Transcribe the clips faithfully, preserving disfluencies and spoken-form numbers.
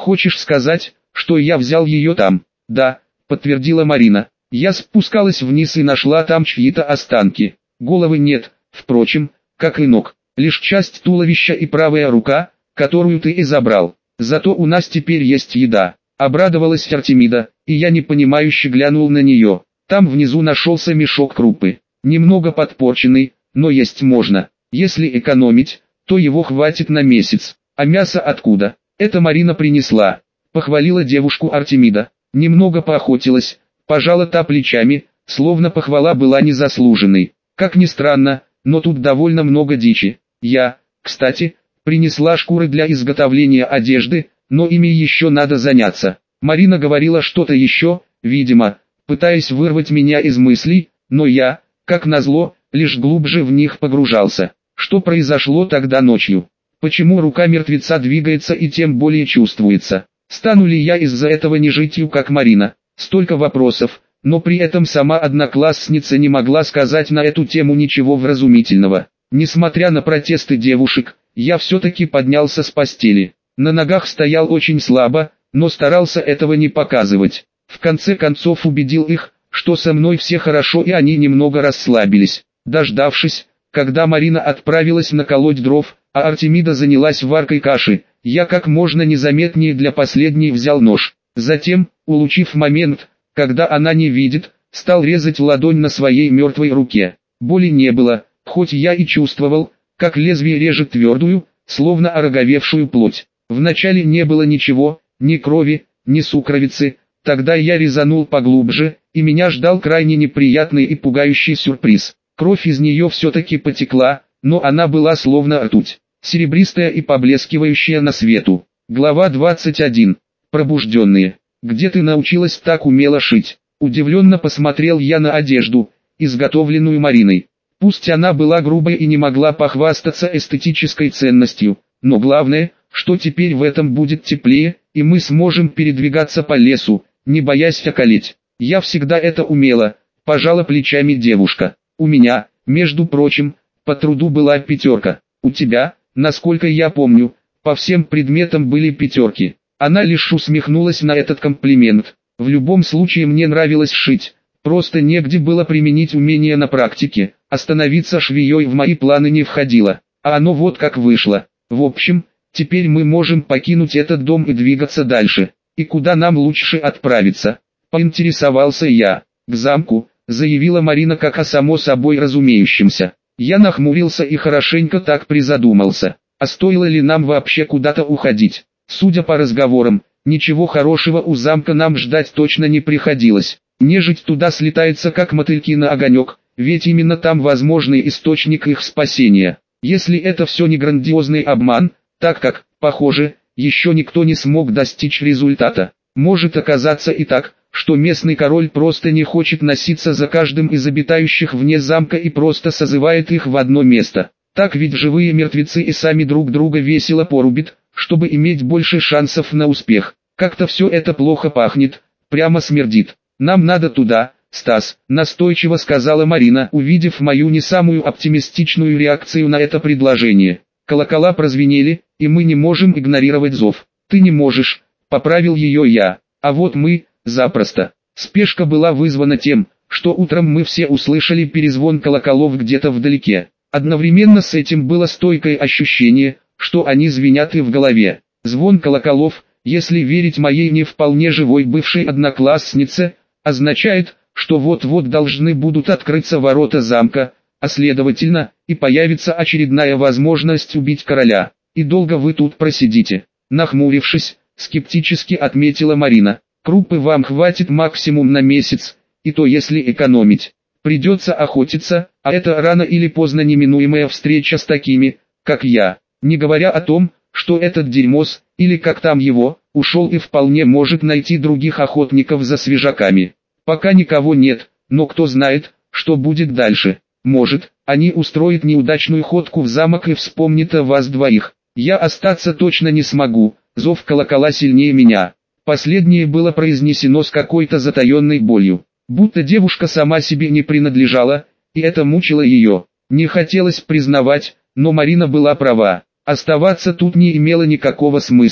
Хочешь сказать, что я взял ее там? Да, подтвердила Марина. Я спускалась вниз и нашла там чьи-то останки. Головы нет, впрочем, как и ног. Лишь часть туловища и правая рука, которую ты и забрал. Зато у нас теперь есть еда. Обрадовалась Артемида, и я непонимающе глянул на нее. Там внизу нашелся мешок крупы. Немного подпорченный, но есть можно. Если экономить, то его хватит на месяц. А мясо откуда? Это Марина принесла. Похвалила девушку Артемида. Немного поохотилась, пожала та плечами, словно похвала была незаслуженной. Как ни странно, но тут довольно много дичи. Я, кстати, принесла шкуры для изготовления одежды, но ими еще надо заняться. Марина говорила что-то еще, видимо, пытаясь вырвать меня из мыслей, но я, как назло, лишь глубже в них погружался. Что произошло тогда ночью? Почему рука мертвеца двигается и тем более чувствуется? Стану ли я из-за этого нежитью, как Марина? Столько вопросов, но при этом сама одноклассница не могла сказать на эту тему ничего вразумительного. Несмотря на протесты девушек, я все-таки поднялся с постели. На ногах стоял очень слабо, но старался этого не показывать. В конце концов убедил их, что со мной все хорошо, и они немного расслабились. Дождавшись, когда Марина отправилась наколоть дров, а Артемида занялась варкой каши, я как можно незаметнее для последней взял нож. Затем, улучив момент, когда она не видит, стал резать ладонь на своей мертвой руке. Боли не было, хоть я и чувствовал, как лезвие режет твердую, словно ороговевшую плоть. Вначале не было ничего, ни крови, ни сукровицы. Тогда я резанул поглубже, и меня ждал крайне неприятный и пугающий сюрприз. Кровь из нее все-таки потекла, но она была словно ртуть, серебристая и поблескивающая на свету. Глава двадцать один. Пробужденные. «Где ты научилась так умело шить?» Удивленно посмотрел я на одежду, изготовленную Мариной. Пусть она была грубой и не могла похвастаться эстетической ценностью, но главное, что теперь в этом будет теплее, и мы сможем передвигаться по лесу, не боясь околеть. Я всегда это умела, пожала плечами девушка. У меня, между прочим, по труду была пятерка. У тебя, насколько я помню, по всем предметам были пятерки. Она лишь усмехнулась на этот комплимент. В любом случае мне нравилось шить, просто негде было применить умение на практике, а становиться швеей в мои планы не входило. А оно вот как вышло. В общем, теперь мы можем покинуть этот дом и двигаться дальше. И куда нам лучше отправиться? Поинтересовался я. К замку, заявила Марина как о само собой разумеющемся. Я нахмурился и хорошенько так призадумался. А стоило ли нам вообще куда-то уходить? Судя по разговорам, ничего хорошего у замка нам ждать точно не приходилось. Нежить туда слетается как мотыльки на огонек, ведь именно там возможный источник их спасения. Если это все не грандиозный обман, так как, похоже, еще никто не смог достичь результата. Может оказаться и так, что местный король просто не хочет носиться за каждым из обитающих вне замка и просто созывает их в одно место. Так ведь живые мертвецы и сами друг друга весело порубят, чтобы иметь больше шансов на успех. Как-то все это плохо пахнет, прямо смердит. Нам надо туда, Стас, настойчиво сказала Марина, увидев мою не самую оптимистичную реакцию на это предложение. Колокола прозвенели, и мы не можем игнорировать зов. Ты не можешь, поправил ее я, а вот мы, запросто. Спешка была вызвана тем, что утром мы все услышали перезвон колоколов где-то вдалеке. Одновременно с этим было стойкое ощущение, что они звенят и в голове. Звон колоколов, если верить моей не вполне живой бывшей однокласснице, означает, что вот-вот должны будут открыться ворота замка, а следовательно, и появится очередная возможность убить короля. И долго вы тут просидите? Нахмурившись, скептически отметила Марина. Крупы вам хватит максимум на месяц, и то если экономить. Придется охотиться, а это рано или поздно неминуемая встреча с такими, как я. Не говоря о том, что этот дерьмос, или как там его, ушел и вполне может найти других охотников за свежаками. Пока никого нет, но кто знает, что будет дальше. Может, они устроят неудачную ходку в замок и вспомнят о вас двоих. Я остаться точно не смогу, зов колокола сильнее меня. Последнее было произнесено с какой-то затаенной болью. Будто девушка сама себе не принадлежала, и это мучило ее. Не хотелось признавать, но Марина была права. Оставаться тут не имело никакого смысла.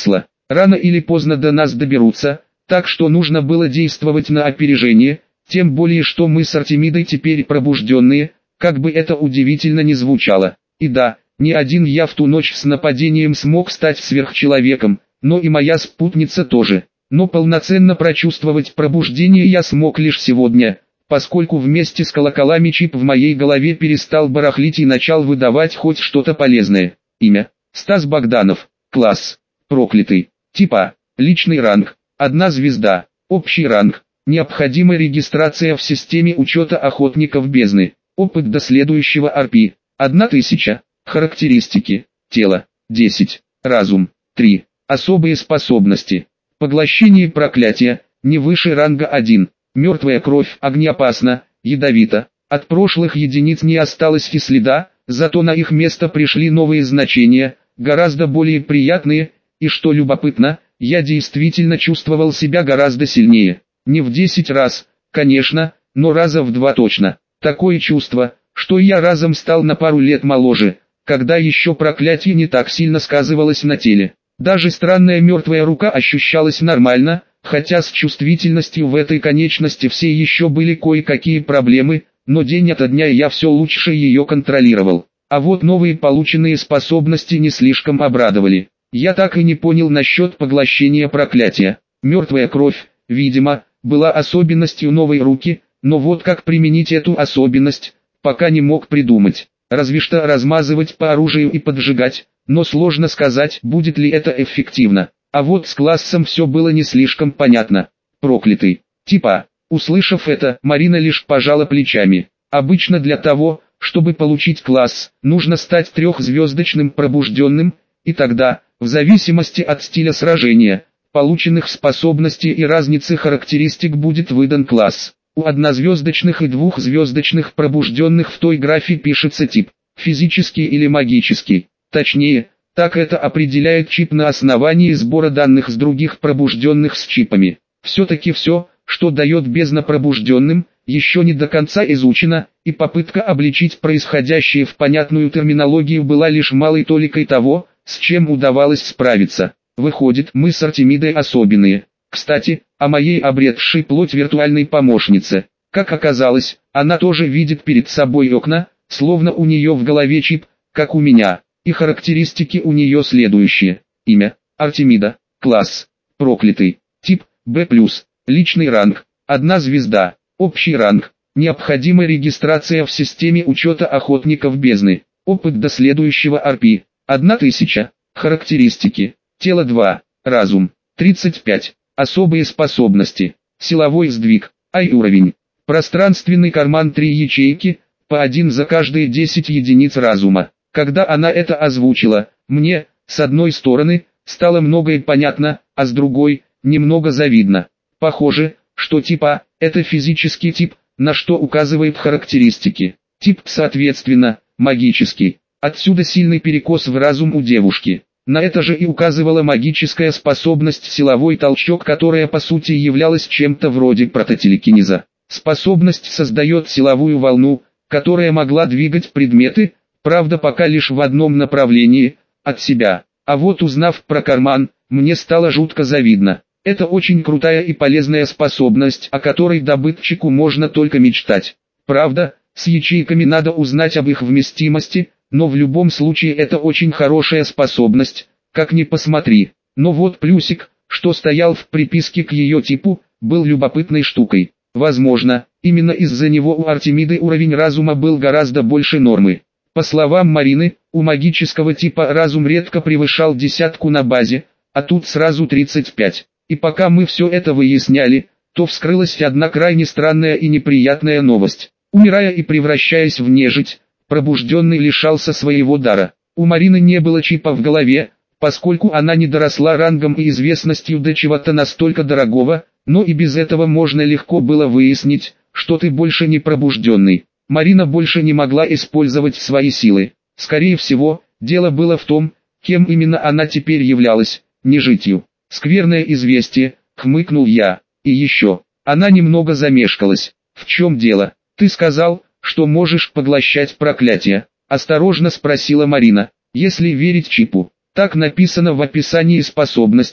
Рано или поздно до нас доберутся, так что нужно было действовать на опережение, тем более что мы с Артемидой теперь пробужденные, как бы это удивительно ни звучало. И да, не один я в ту ночь с нападением смог стать сверхчеловеком, но и моя спутница тоже. Но полноценно прочувствовать пробуждение я смог лишь сегодня, поскольку вместе с колоколами чип в моей голове перестал барахлить и начал выдавать хоть что-то полезное. Имя: Стас Богданов. Класс: проклятый. Типа: личный ранг, одна звезда. Общий ранг: необходима регистрация в системе учета охотников бездны. Опыт до следующего ар пи: одна тысяча. Характеристики: тело – десять, разум – три, особые способности. Поглощение проклятия, не выше ранга один, мертвая кровь огнеопасна, ядовита. От прошлых единиц не осталось и следа, зато на их место пришли новые значения, гораздо более приятные, и что любопытно, я действительно чувствовал себя гораздо сильнее. Не в десять раз, конечно, но раза в два точно. Такое чувство, что я разом стал на пару лет моложе, когда еще проклятие не так сильно сказывалось на теле. Даже странная мертвая рука ощущалась нормально, хотя с чувствительностью в этой конечности все еще были кое-какие проблемы, но день ото дня я все лучше ее контролировал. А вот новые полученные способности не слишком обрадовали. Я так и не понял насчет поглощения проклятия. Мертвая кровь, видимо, была особенностью новой руки, но вот как применить эту особенность, пока не мог придумать. Разве что размазывать по оружию и поджигать, но сложно сказать, будет ли это эффективно. А вот с классом все было не слишком понятно. Проклятый. Типа. Услышав это, Марина лишь пожала плечами. Обычно для того, чтобы получить класс, нужно стать трехзвездочным пробужденным, и тогда, в зависимости от стиля сражения, полученных способностей и разницы характеристик будет выдан класс. У однозвездочных и двухзвездочных пробужденных в той графе пишется тип, физический или магический. Точнее, так это определяет чип на основании сбора данных с других пробужденных с чипами. Все-таки все, что дает бездна пробужденным, еще не до конца изучено, и попытка обличить происходящее в понятную терминологию была лишь малой толикой того, с чем удавалось справиться. Выходит, мы с Артемидой особенные. Кстати, о моей обретшей плоть виртуальной помощнице. Как оказалось, она тоже видит перед собой окна, словно у нее в голове чип, как у меня. И характеристики у нее следующие. Имя: Артемида. Класс: проклятый. Тип: бэ плюс. Личный ранг: одна звезда. Общий ранг: необходима регистрация в системе учета охотников бездны. Опыт до следующего ар пи: одна тысяча. Характеристики: тело два, разум тридцать пять. Особые способности: силовой сдвиг, ай уровень. Пространственный карман три ячейки, по один за каждые десять единиц разума. Когда она это озвучила, мне, с одной стороны, стало многое понятно, а с другой, немного завидно. Похоже, что типа, это физический тип, на что указывает характеристики. Тип, соответственно, магический. Отсюда сильный перекос в разум у девушки. На это же и указывала магическая способность силовой толчок, которая по сути являлась чем-то вроде прототелекинеза. Способность создает силовую волну, которая могла двигать предметы, правда пока лишь в одном направлении, от себя. А вот узнав про карман, мне стало жутко завидно. Это очень крутая и полезная способность, о которой добытчику можно только мечтать. Правда, с ячейками надо узнать об их вместимости, но в любом случае это очень хорошая способность, как ни посмотри. Но вот плюсик, что стоял в приписке к ее типу, был любопытной штукой. Возможно, именно из-за него у Артемиды уровень разума был гораздо больше нормы. По словам Марины, у магического типа разум редко превышал десятку на базе, а тут сразу тридцать пять. И пока мы все это выясняли, то вскрылась одна крайне странная и неприятная новость. Умирая и превращаясь в нежить, пробужденный лишался своего дара. У Марины не было чипа в голове, поскольку она не доросла рангом и известностью до чего-то настолько дорогого, но и без этого можно легко было выяснить, что ты больше не пробужденный. Марина больше не могла использовать свои силы. Скорее всего, дело было в том, кем именно она теперь являлась, нежитью. Скверное известие, хмыкнул я. И еще, она немного замешкалась. В чем дело? Ты сказал, что можешь поглощать проклятия? Осторожно спросила Марина. Если верить чипу, так написано в описании способности,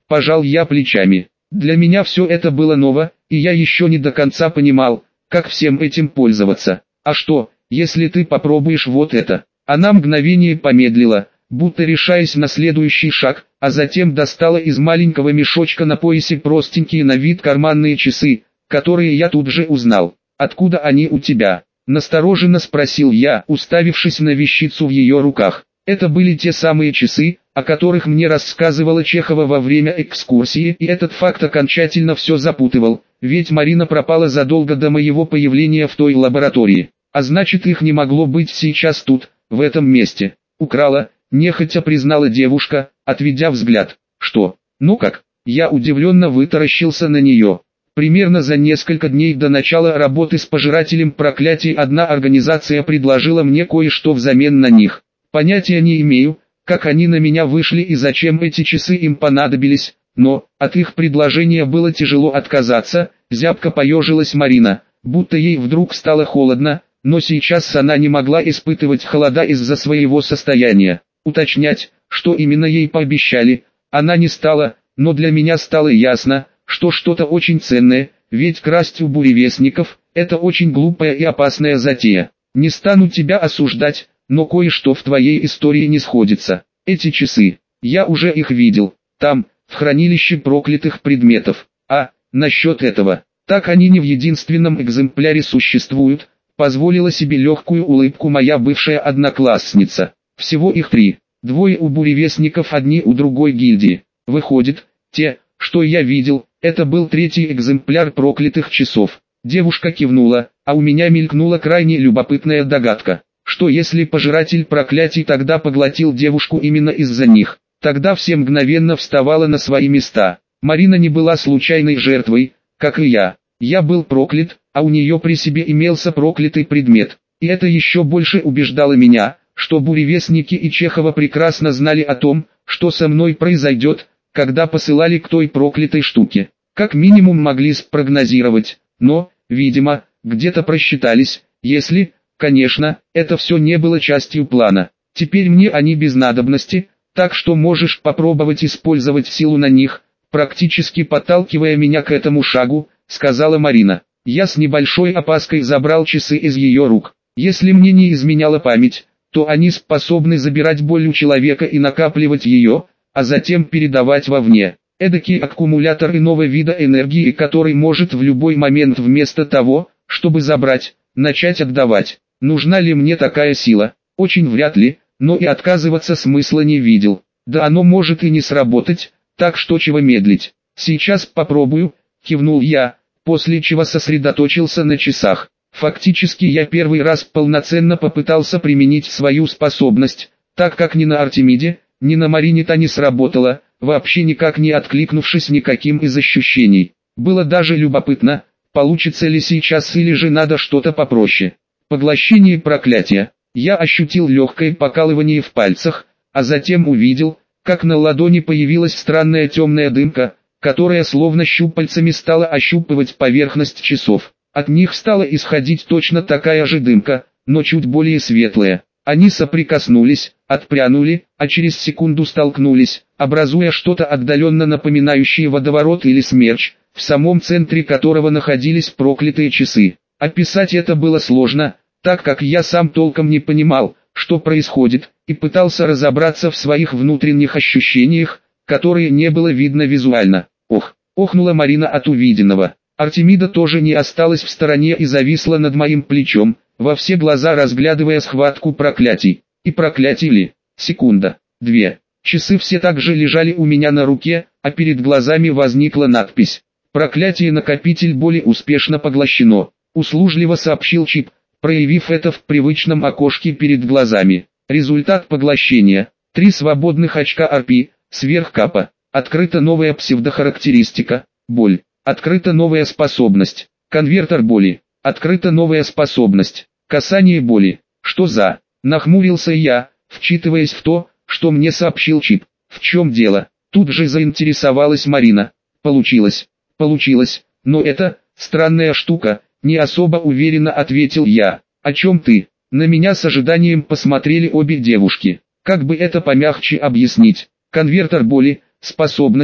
Пожал я плечами. Для меня все это было ново, и я еще не до конца понимал, как всем этим пользоваться. А что, если ты попробуешь вот это? Она мгновение помедлила, будто решаясь на следующий шаг, а затем достала из маленького мешочка на поясе простенькие на вид карманные часы, которые я тут же узнал. «Откуда они у тебя?» – настороженно спросил я, уставившись на вещицу в ее руках. Это были те самые часы, о которых мне рассказывала Чехова во время экскурсии, и этот факт окончательно все запутывал, ведь Марина пропала задолго до моего появления в той лаборатории, а значит их не могло быть сейчас тут, в этом месте. Украла, нехотя признала девушка, отведя взгляд. Что? Ну как? Я удивленно вытаращился на нее. Примерно за несколько дней до начала работы с пожирателем проклятий одна организация предложила мне кое-что взамен на них. Понятия не имею, как они на меня вышли и зачем эти часы им понадобились, но от их предложения было тяжело отказаться. Зябко поежилась Марина, будто ей вдруг стало холодно, но сейчас она не могла испытывать холода из-за своего состояния. Уточнять, что именно ей пообещали, она не стала, но для меня стало ясно, что что-то очень ценное, ведь красть у буревестников – это очень глупая и опасная затея. Не стану тебя осуждать, но кое-что в твоей истории не сходится. Эти часы, я уже их видел, там, в хранилище проклятых предметов. А, насчет этого, так они не в единственном экземпляре существуют, позволила себе легкую улыбку моя бывшая одноклассница. Всего их три, двое у буревестников, одни у другой гильдии. Выходит, те, что я видел, это был третий экземпляр проклятых часов. Девушка кивнула, а у меня мелькнула крайне любопытная догадка. Что если пожиратель проклятий тогда поглотил девушку именно из-за них? Тогда все мгновенно вставало на свои места. Марина не была случайной жертвой, как и я. Я был проклят, а у нее при себе имелся проклятый предмет. И это еще больше убеждало меня, что буревестники и Чехова прекрасно знали о том, что со мной произойдет, когда посылали к той проклятой штуке. Как минимум могли спрогнозировать, но, видимо, где-то просчитались, если, конечно, это все не было частью плана. Теперь мне они без надобности, так что можешь попробовать использовать силу на них, практически подталкивая меня к этому шагу, сказала Марина. Я с небольшой опаской забрал часы из ее рук. Если мне не изменяла память, то они способны забирать боль у человека и накапливать ее, а затем передавать вовне. Эдакий аккумулятор иного вида энергии, который может в любой момент вместо того, чтобы забрать, начать отдавать. Нужна ли мне такая сила? Очень вряд ли, но и отказываться смысла не видел. Да оно может и не сработать, так что чего медлить. Сейчас попробую, кивнул я, после чего сосредоточился на часах. Фактически я первый раз полноценно попытался применить свою способность, так как ни на Артемиде, ни на Марине-то не сработало, вообще никак не откликнувшись никаким из ощущений. Было даже любопытно, получится ли сейчас или же надо что-то попроще. Поглощение проклятия. Я ощутил легкое покалывание в пальцах, а затем увидел, как на ладони появилась странная темная дымка, которая словно щупальцами стала ощупывать поверхность часов. От них стала исходить точно такая же дымка, но чуть более светлая. Они соприкоснулись, отпрянули, а через секунду столкнулись, образуя что-то отдаленно напоминающее водоворот или смерч, в самом центре которого находились проклятые часы. Описать это было сложно, так как я сам толком не понимал, что происходит, и пытался разобраться в своих внутренних ощущениях, которые не было видно визуально. Ох, охнула Марина от увиденного. Артемида тоже не осталась в стороне и зависла над моим плечом, во все глаза разглядывая схватку проклятий. И проклятий ли? Секунда, две. Часы все так же лежали у меня на руке, а перед глазами возникла надпись. «Проклятие-накопитель боли успешно поглощено», услужливо сообщил чип, проявив это в привычном окошке перед глазами. Результат поглощения. Три свободных очка ар пи, сверхкапа. Открыта новая псевдохарактеристика, боль. Открыта новая способность. Конвертер боли. Открыта новая способность. Касание боли. Что за? Нахмурился я, вчитываясь в то, что мне сообщил чип. В чем дело? Тут же заинтересовалась Марина. Получилось. Получилось. Но это, странная штука, не особо уверенно ответил я. О чем ты? На меня с ожиданием посмотрели обе девушки. Как бы это помягче объяснить? Конвертер боли, способность,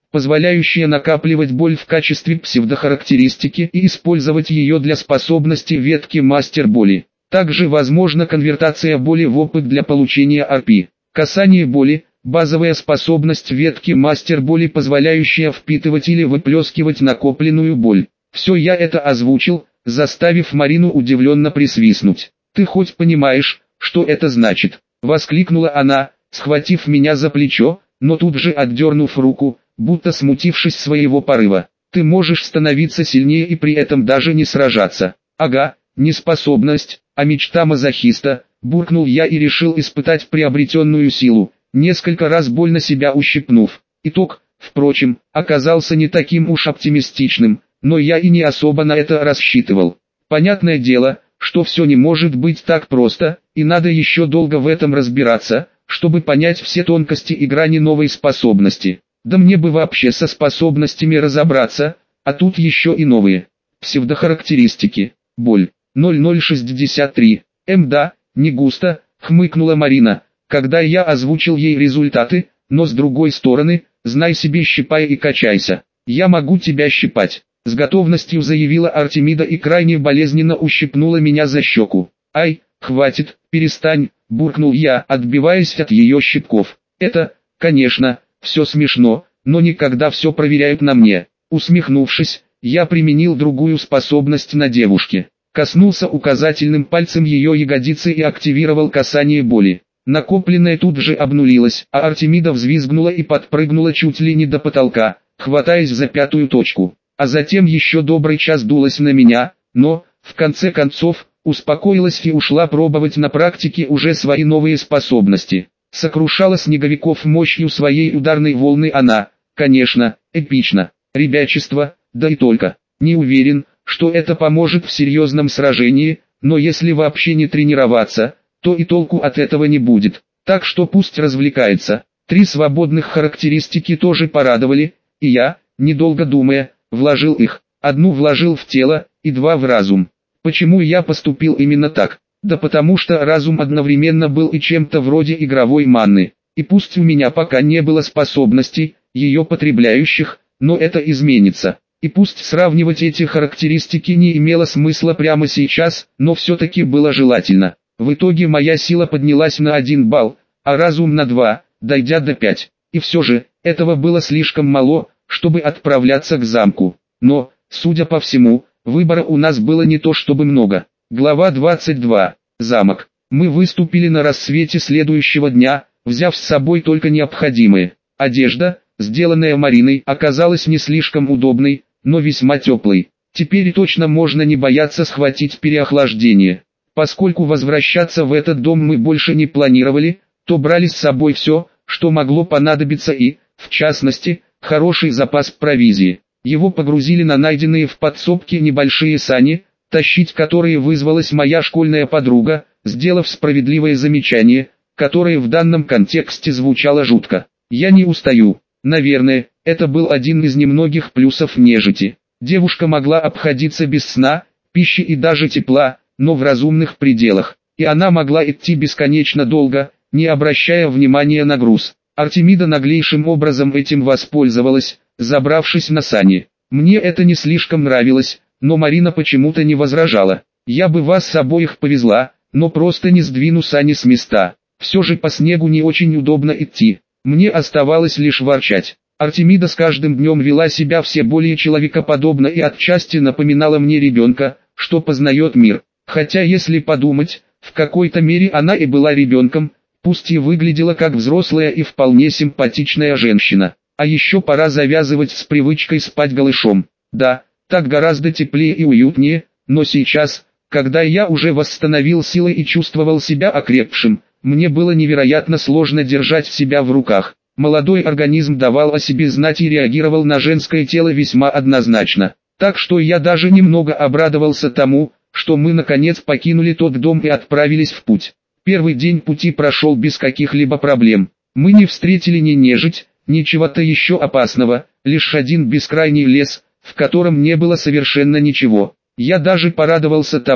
позволяющая накапливать боль в качестве псевдохарактеристики и использовать ее для способности ветки мастер боли. Также возможна конвертация боли в опыт для получения ар пи. Касание боли – базовая способность ветки мастер боли, позволяющая впитывать или выплескивать накопленную боль. Все я это озвучил, заставив Марину удивленно присвистнуть. «Ты хоть понимаешь, что это значит?» – воскликнула она, схватив меня за плечо, но тут же отдернув руку, будто смутившись своего порыва. «Ты можешь становиться сильнее и при этом даже не сражаться». «Ага, не способность, а мечта мазохиста», – буркнул я и решил испытать приобретенную силу, несколько раз больно себя ущипнув. Итог, впрочем, оказался не таким уж оптимистичным, но я и не особо на это рассчитывал. Понятное дело, что все не может быть так просто, и надо еще долго в этом разбираться, чтобы понять все тонкости и грани новой способности. Да мне бы вообще со способностями разобраться, а тут еще и новые. Псевдохарактеристики. Боль. ноль ноль шестьдесят три. М да, не густо, хмыкнула Марина, когда я озвучил ей результаты, но с другой стороны, знай себе, щипай и качайся. Я могу тебя щипать. С готовностью заявила Артемида и крайне болезненно ущипнула меня за щеку. «Ай, хватит, перестань», – буркнул я, отбиваясь от ее щипков. «Это, конечно, все смешно, но никогда все проверяют на мне». Усмехнувшись, я применил другую способность на девушке. Коснулся указательным пальцем ее ягодицы и активировал касание боли. Накопленное тут же обнулилось, а Артемида взвизгнула и подпрыгнула чуть ли не до потолка, хватаясь за пятую точку. А затем еще добрый час дулась на меня, но, в конце концов, успокоилась и ушла пробовать на практике уже свои новые способности. Сокрушала снеговиков мощью своей ударной волны она, конечно, эпично. Ребячество, да и только. Не уверен, что это поможет в серьезном сражении, но если вообще не тренироваться, то и толку от этого не будет. Так что пусть развлекается. Три свободных характеристики тоже порадовали, и я, недолго думая, вложил их. Одну вложил в тело, и два в разум. Почему я поступил именно так? Да потому что разум одновременно был и чем-то вроде игровой манны. И пусть у меня пока не было способностей, ее потребляющих, но это изменится. И пусть сравнивать эти характеристики не имело смысла прямо сейчас, но все-таки было желательно. В итоге моя сила поднялась на один балл, а разум на два, дойдя до пяти. И все же, этого было слишком мало, чтобы отправляться к замку. Но, судя по всему, выбора у нас было не то чтобы много. Глава двадцать два. Замок. Мы выступили на рассвете следующего дня, взяв с собой только необходимое. Одежда, сделанная Мариной, оказалась не слишком удобной, но весьма теплой. Теперь точно можно не бояться схватить переохлаждение. Поскольку возвращаться в этот дом мы больше не планировали, то брали с собой все, что могло понадобиться и, в частности, хороший запас провизии. Его погрузили на найденные в подсобке небольшие сани, тащить которые вызвалась моя школьная подруга, сделав справедливое замечание, которое в данном контексте звучало жутко. «Я не устаю». Наверное, это был один из немногих плюсов нежити. Девушка могла обходиться без сна, пищи и даже тепла, но в разумных пределах. И она могла идти бесконечно долго, не обращая внимания на груз. Артемида наглейшим образом этим воспользовалась, забравшись на сани. Мне это не слишком нравилось, но Марина почему-то не возражала. «Я бы вас обоих повезла, но просто не сдвину сани с места. Все же по снегу не очень удобно идти». Мне оставалось лишь ворчать. Артемида с каждым днем вела себя все более человекоподобно и отчасти напоминала мне ребенка, что познает мир. Хотя если подумать, в какой-то мере она и была ребенком, пусть и выглядела как взрослая и вполне симпатичная женщина. А еще пора завязывать с привычкой спать голышом. Да, так гораздо теплее и уютнее, но сейчас, когда я уже восстановил силы и чувствовал себя окрепшим, мне было невероятно сложно держать себя в руках. Молодой организм давал о себе знать и реагировал на женское тело весьма однозначно. Так что я даже немного обрадовался тому, что мы наконец покинули тот дом и отправились в путь. Первый день пути прошел без каких-либо проблем. Мы не встретили ни нежить, ни чего-то еще опасного, лишь один бескрайний лес, в котором не было совершенно ничего. Я даже порадовался тому,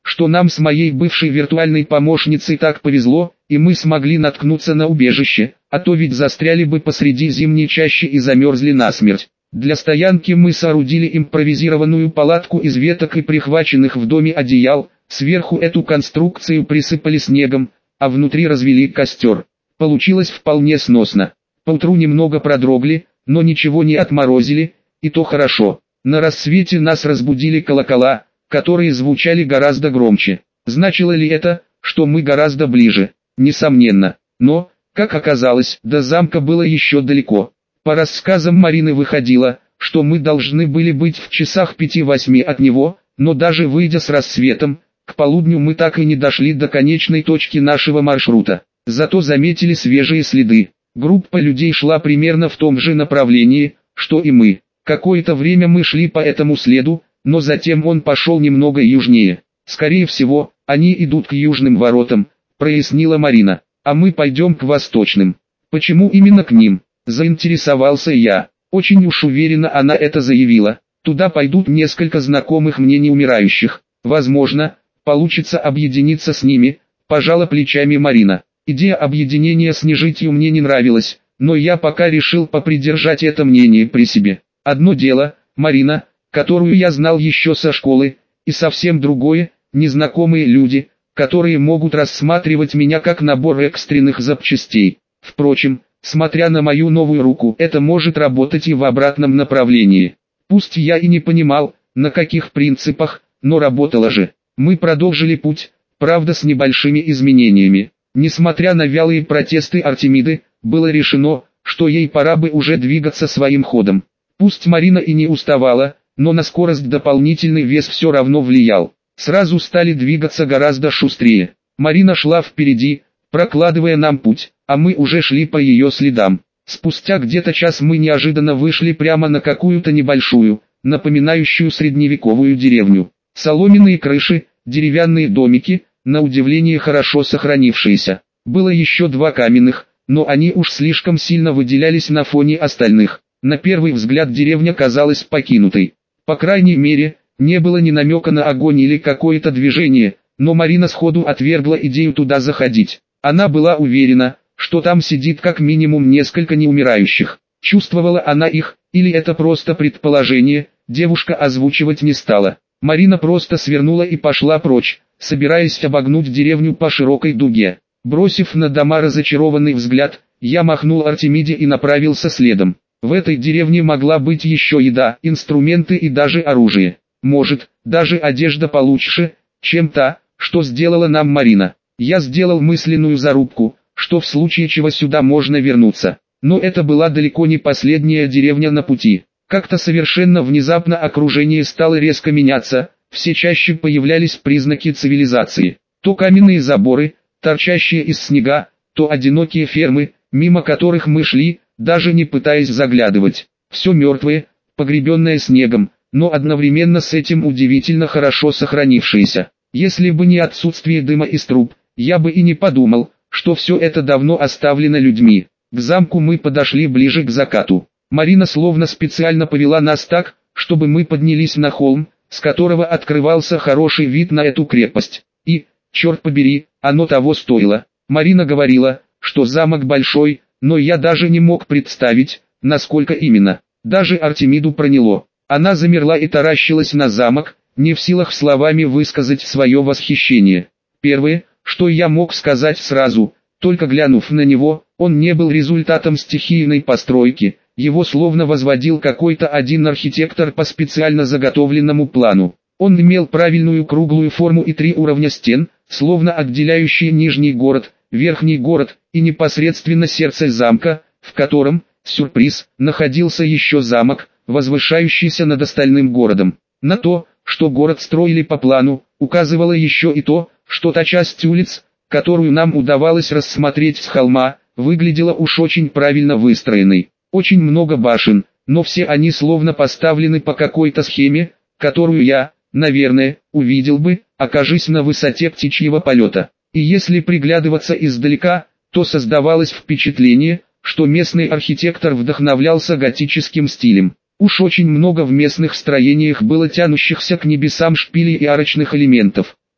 что нам с моей бывшей виртуальной помощницей так повезло, и мы смогли наткнуться на убежище, а то ведь застряли бы посреди зимней чащи и замерзли насмерть. Для стоянки мы соорудили импровизированную палатку из веток и прихваченных в доме одеял, сверху эту конструкцию присыпали снегом, а внутри развели костер. Получилось вполне сносно. Поутру немного продрогли, но ничего не отморозили, и то хорошо. На рассвете нас разбудили колокола, которые звучали гораздо громче. Значило ли это, что мы гораздо ближе? Несомненно. Но, как оказалось, до замка было еще далеко. По рассказам Марины выходило, что мы должны были быть в часах пяти-восьми от него, но даже выйдя с рассветом, к полудню мы так и не дошли до конечной точки нашего маршрута. Зато заметили свежие следы. Группа людей шла примерно в том же направлении, что и мы. Какое-то время мы шли по этому следу, но затем он пошел немного южнее. Скорее всего, они идут к южным воротам, прояснила Марина, а мы пойдем к восточным. Почему именно к ним? Заинтересовался я. Очень уж уверенно она это заявила. Туда пойдут несколько знакомых мне неумирающих. Возможно, получится объединиться с ними, пожала плечами Марина. Идея объединения с нежитью мне не нравилась, но я пока решил попридержать это мнение при себе. Одно дело, Марина, которую я знал еще со школы, и совсем другое, незнакомые люди, которые могут рассматривать меня как набор экстренных запчастей. Впрочем, смотря на мою новую руку, это может работать и в обратном направлении. Пусть я и не понимал, на каких принципах, но работало же. Мы продолжили путь, правда с небольшими изменениями. Несмотря на вялые протесты Артемиды, было решено, что ей пора бы уже двигаться своим ходом. Пусть Марина и не уставала, но на скорость дополнительный вес все равно влиял. Сразу стали двигаться гораздо шустрее. Марина шла впереди, прокладывая нам путь, а мы уже шли по ее следам. Спустя где-то час мы неожиданно вышли прямо на какую-то небольшую, напоминающую средневековую деревню. Соломенные крыши, деревянные домики, на удивление хорошо сохранившиеся. Было еще два каменных, но они уж слишком сильно выделялись на фоне остальных. На первый взгляд деревня казалась покинутой. По крайней мере, не было ни намека на огонь или какое-то движение, но Марина сходу отвергла идею туда заходить. Она была уверена, что там сидит как минимум несколько неумирающих. Чувствовала она их, или это просто предположение, девушка озвучивать не стала. Марина просто свернула и пошла прочь, собираясь обогнуть деревню по широкой дуге. Бросив на дома разочарованный взгляд, я махнул Артемиде и направился следом. В этой деревне могла быть еще еда, инструменты и даже оружие. Может, даже одежда получше, чем та, что сделала нам Марина. Я сделал мысленную зарубку, что в случае чего сюда можно вернуться. Но это была далеко не последняя деревня на пути. Как-то совершенно внезапно окружение стало резко меняться, все чаще появлялись признаки цивилизации. То каменные заборы, торчащие из снега, то одинокие фермы, мимо которых мы шли, даже не пытаясь заглядывать. Все мертвое, погребенное снегом, но одновременно с этим удивительно хорошо сохранившееся. Если бы не отсутствие дыма из труб, я бы и не подумал, что все это давно оставлено людьми. К замку мы подошли ближе к закату. Марина словно специально повела нас так, чтобы мы поднялись на холм, с которого открывался хороший вид на эту крепость. И, черт побери, оно того стоило. Марина говорила, что замок большой, но я даже не мог представить, насколько именно. Даже Артемиду проняло. Она замерла и таращилась на замок, не в силах словами высказать свое восхищение. Первое, что я мог сказать сразу, только глянув на него, он не был результатом стихийной постройки. Его словно возводил какой-то один архитектор по специально заготовленному плану. Он имел правильную круглую форму и три уровня стен, словно отделяющие нижний город, верхний город и непосредственно сердце замка, в котором, сюрприз, находился еще замок, возвышающийся над остальным городом. На то, что город строили по плану, указывало еще и то, что та часть улиц, которую нам удавалось рассмотреть с холма, выглядела уж очень правильно выстроенной. Очень много башен, но все они словно поставлены по какой-то схеме, которую я, наверное, увидел бы, окажись на высоте птичьего полета. И если приглядываться издалека, то создавалось впечатление, что местный архитектор вдохновлялся готическим стилем. Уж очень много в местных строениях было тянущихся к небесам шпилей и арочных элементов.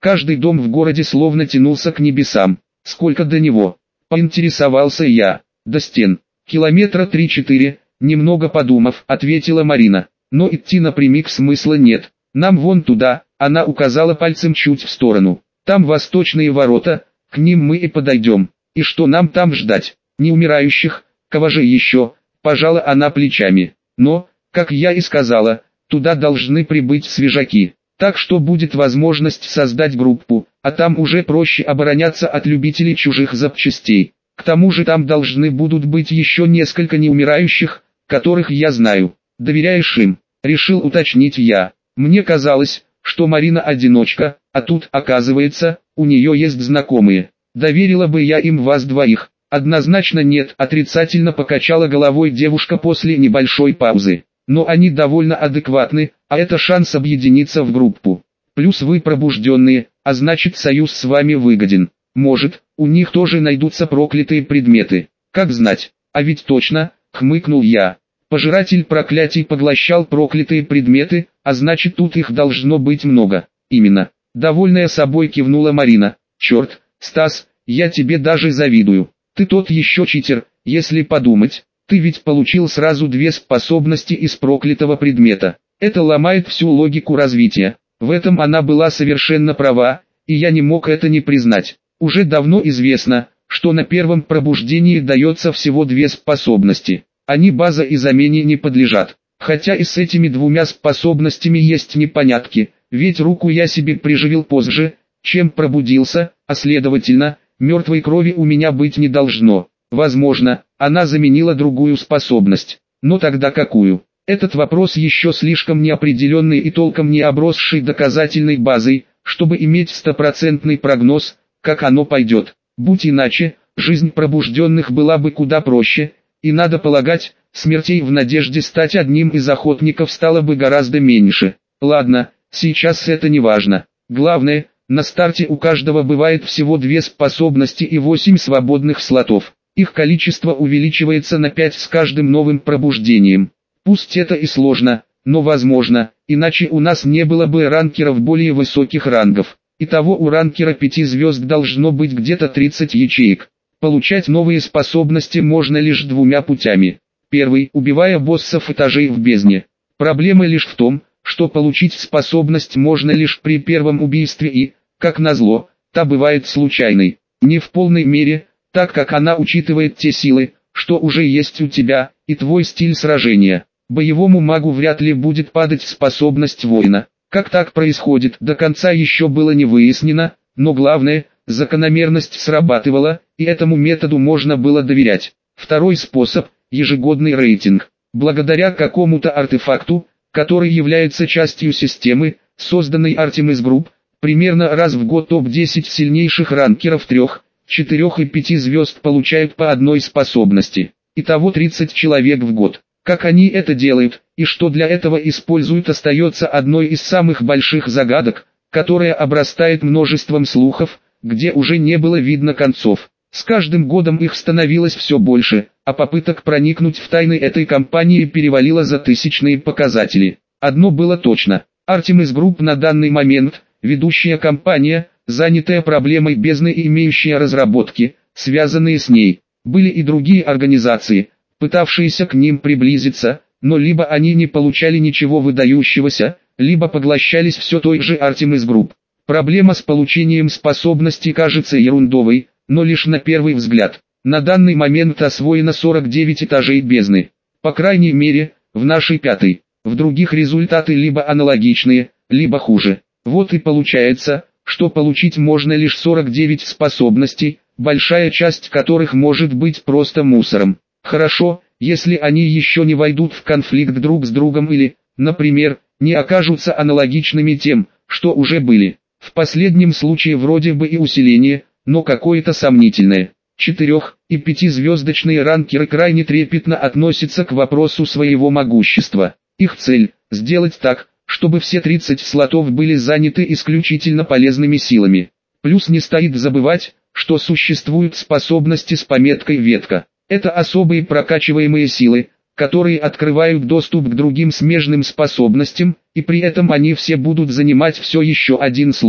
Каждый дом в городе словно тянулся к небесам. Сколько до него? Поинтересовался я. До стен. Километра три-четыре, немного подумав, ответила Марина. Но идти напрямик смысла нет. Нам вон туда, она указала пальцем чуть в сторону. Там восточные ворота, к ним мы и подойдем. И что нам там ждать? Не умирающих, кого же еще? Пожала она плечами. Но, как я и сказала, туда должны прибыть свежаки. Так что будет возможность создать группу, а там уже проще обороняться от любителей чужих запчастей. К тому же там должны будут быть еще несколько неумирающих, которых я знаю. Доверяешь им? Решил уточнить я. Мне казалось, что Марина одиночка, а тут, оказывается, у нее есть знакомые. Доверила бы я им вас двоих? Однозначно нет, отрицательно покачала головой девушка после небольшой паузы. Но они довольно адекватны, а это шанс объединиться в группу. Плюс вы пробужденные, а значит союз с вами выгоден. Может, у них тоже найдутся проклятые предметы. Как знать, а ведь точно, хмыкнул я. Пожиратель проклятий поглощал проклятые предметы, а значит тут их должно быть много. Именно. Довольная собой кивнула Марина. Черт, Стас, я тебе даже завидую. Ты тот еще читер, если подумать. Ты ведь получил сразу две способности из проклятого предмета. Это ломает всю логику развития. В этом она была совершенно права, и я не мог это не признать. Уже давно известно, что на первом пробуждении дается всего две способности. Они база и замене не подлежат. Хотя и с этими двумя способностями есть непонятки, ведь руку я себе приживил позже, чем пробудился, а следовательно, мертвой крови у меня быть не должно. Возможно, она заменила другую способность. Но тогда какую? Этот вопрос еще слишком неопределенный и толком не обросший доказательной базой, чтобы иметь стопроцентный прогноз, как оно пойдет. Будь иначе, жизнь пробужденных была бы куда проще, и надо полагать, смертей в надежде стать одним из охотников стало бы гораздо меньше. Ладно, сейчас это не важно. Главное, на старте у каждого бывает всего две способности и восемь свободных слотов. Их количество увеличивается на пять с каждым новым пробуждением. Пусть это и сложно, но возможно, иначе у нас не было бы ранкеров более высоких рангов. Итого у ранкера пяти звезд должно быть где-то тридцать ячеек. Получать новые способности можно лишь двумя путями. Первый, убивая боссов этажей в бездне. Проблема лишь в том, что получить способность можно лишь при первом убийстве и, как назло, та бывает случайной. Не в полной мере, так как она учитывает те силы, что уже есть у тебя, и твой стиль сражения. Боевому магу вряд ли будет падать способность воина. Как так происходит, до конца еще было не выяснено, но главное, закономерность срабатывала, и этому методу можно было доверять. Второй способ – ежегодный рейтинг. Благодаря какому-то артефакту, который является частью системы, созданной Artemis Group, примерно раз в год топ десять сильнейших ранкеров трех, четырех и пяти звезд получают по одной способности. Итого тридцать человек в год. Как они это делают, и что для этого используют, остается одной из самых больших загадок, которая обрастает множеством слухов, где уже не было видно концов. С каждым годом их становилось все больше, а попыток проникнуть в тайны этой компании перевалило за тысячные показатели. Одно было точно: Artemis Group на данный момент – ведущая компания, занятая проблемой бездны и имеющая разработки, связанные с ней. Были и другие организации, пытавшиеся к ним приблизиться, но либо они не получали ничего выдающегося, либо поглощались все той же Artemis Group. Проблема с получением способностей кажется ерундовой, но лишь на первый взгляд. На данный момент освоено сорок девять этажей бездны. По крайней мере, в нашей пятой. В других результаты либо аналогичные, либо хуже. Вот и получается, что получить можно лишь сорок девять способностей, большая часть которых может быть просто мусором. Хорошо, если они еще не войдут в конфликт друг с другом или, например, не окажутся аналогичными тем, что уже были. В последнем случае вроде бы и усиление, но какое-то сомнительное. Четырех- и пятизвездочные ранкеры крайне трепетно относятся к вопросу своего могущества. Их цель – сделать так, чтобы все тридцать слотов были заняты исключительно полезными силами. Плюс не стоит забывать, что существуют способности с пометкой «ветка». Это особые прокачиваемые силы, которые открывают доступ к другим смежным способностям, и при этом они все будут занимать все еще один слот.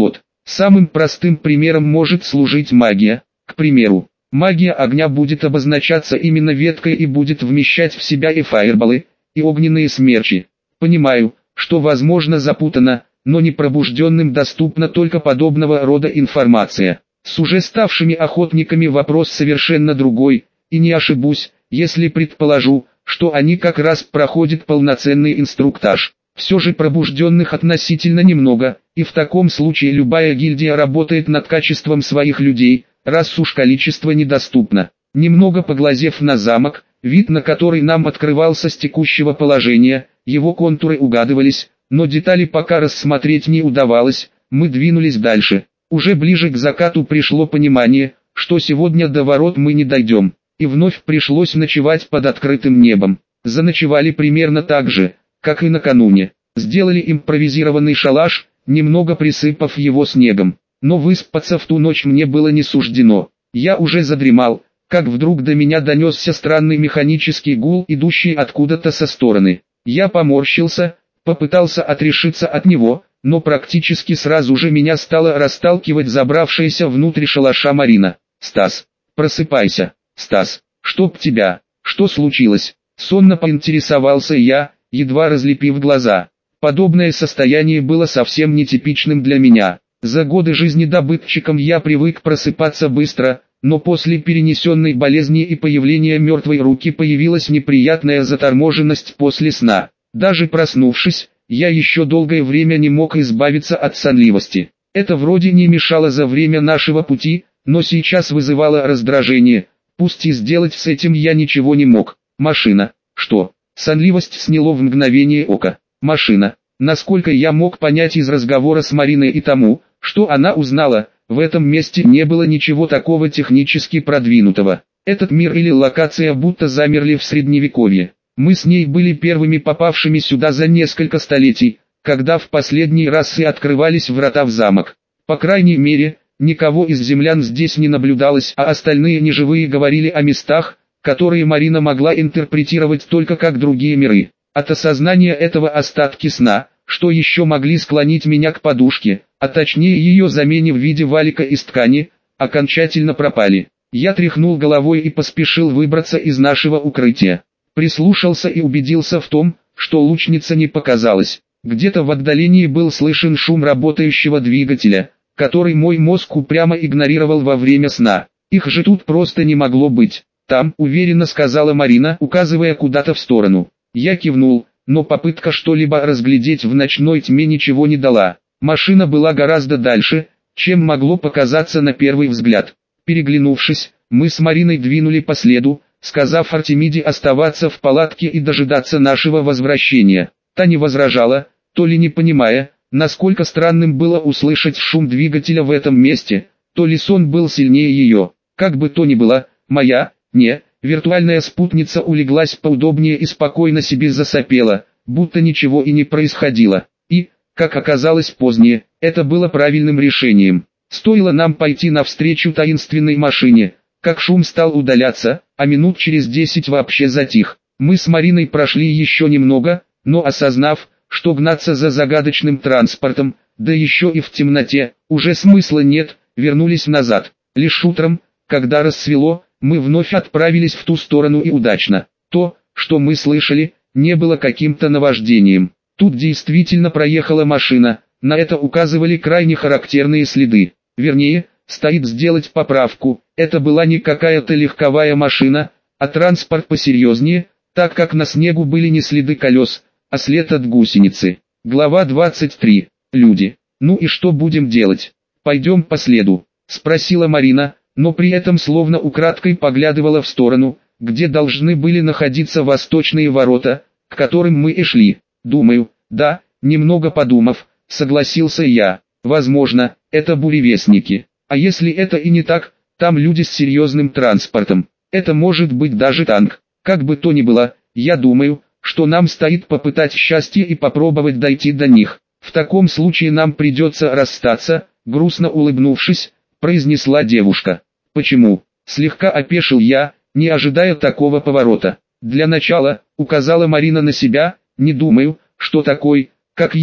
Самым простым примером может служить магия. К примеру, магия огня будет обозначаться именно веткой и будет вмещать в себя и фаерболы, и огненные смерчи. Понимаю, что возможно запутано, но непробужденным доступна только подобного рода информация. С уже ставшими охотниками вопрос совершенно другой, и не ошибусь, если предположу, что они как раз проходят полноценный инструктаж. Все же пробужденных относительно немного, и в таком случае любая гильдия работает над качеством своих людей, раз уж количество недоступно. Немного поглазев на замок, вид на который нам открывался с текущего положения, его контуры угадывались, но детали пока рассмотреть не удавалось, мы двинулись дальше. Уже ближе к закату пришло понимание, что сегодня до ворот мы не дойдем, и вновь пришлось ночевать под открытым небом. Заночевали примерно так же, как и накануне. Сделали импровизированный шалаш, немного присыпав его снегом. Но выспаться в ту ночь мне было не суждено. Я уже задремал, как вдруг до меня донесся странный механический гул, идущий откуда-то со стороны. Я поморщился, попытался отрешиться от него, но практически сразу же меня стала расталкивать забравшаяся внутрь шалаша Марина. «Стас, просыпайся, Стас, чтоб тебя, что случилось?» Сонно поинтересовался я, едва разлепив глаза. Подобное состояние было совсем нетипичным для меня. За годы жизни добытчиком я привык просыпаться быстро, но после перенесенной болезни и появления мертвой руки появилась неприятная заторможенность после сна. Даже проснувшись, я еще долгое время не мог избавиться от сонливости. Это вроде не мешало за время нашего пути, но сейчас вызывало раздражение, пусть и сделать с этим я ничего не мог. Машина. Что? Сонливость сняло в мгновение ока. Машина. Насколько я мог понять из разговора с Мариной и тому, что она узнала, в этом месте не было ничего такого технически продвинутого. Этот мир или локация будто замерли в средневековье. Мы с ней были первыми попавшими сюда за несколько столетий, когда в последний раз и открывались врата в замок. По крайней мере, никого из землян здесь не наблюдалось, а остальные неживые говорили о местах, которые Марина могла интерпретировать только как другие миры. От осознания этого остатки сна, что еще могли склонить меня к подушке, а точнее ее замене в виде валика из ткани, окончательно пропали. Я тряхнул головой и поспешил выбраться из нашего укрытия. Прислушался и убедился в том, что лучница не показалась. Где-то в отдалении был слышен шум работающего двигателя, который мой мозг упрямо игнорировал во время сна. Их же тут просто не могло быть. «Там», — уверенно сказала Марина, указывая куда-то в сторону. Я кивнул, но попытка что-либо разглядеть в ночной тьме ничего не дала. Машина была гораздо дальше, чем могло показаться на первый взгляд. Переглянувшись, мы с Мариной двинули по следу, сказав Артемиде оставаться в палатке и дожидаться нашего возвращения. Та не возражала, то ли не понимая, насколько странным было услышать шум двигателя в этом месте, то ли сон был сильнее ее. Как бы то ни было, моя, не, виртуальная спутница улеглась поудобнее и спокойно себе засопела, будто ничего и не происходило. И, как оказалось позднее, это было правильным решением. Стоило нам пойти навстречу таинственной машине, как шум стал удаляться, а минут через десять вообще затих. Мы с Мариной прошли еще немного, но осознав, что гнаться за загадочным транспортом, да еще и в темноте, уже смысла нет, вернулись назад. Лишь утром, когда рассвело, мы вновь отправились в ту сторону и удачно. То, что мы слышали, не было каким-то наваждением. Тут действительно проехала машина, на это указывали крайне характерные следы. Вернее, стоит сделать поправку, это была не какая-то легковая машина, а транспорт посерьезнее, так как на снегу были не следы колес, а след от гусеницы. Глава двадцать три. Люди. «Ну и что будем делать? Пойдем по следу?» — спросила Марина, но при этом словно украдкой поглядывала в сторону, где должны были находиться восточные ворота, к которым мы и шли. «Думаю, да», немного подумав, согласился я. «Возможно, это буревестники. А если это и не так, там люди с серьезным транспортом. Это может быть даже танк. Как бы то ни было, я думаю, что нам стоит попытать счастье и попробовать дойти до них. В таком случае нам придется расстаться», грустно улыбнувшись, произнесла девушка. «Почему?» — слегка опешил я, не ожидая такого поворота. «Для начала», — указала Марина на себя, «не думаю, что такой, как я,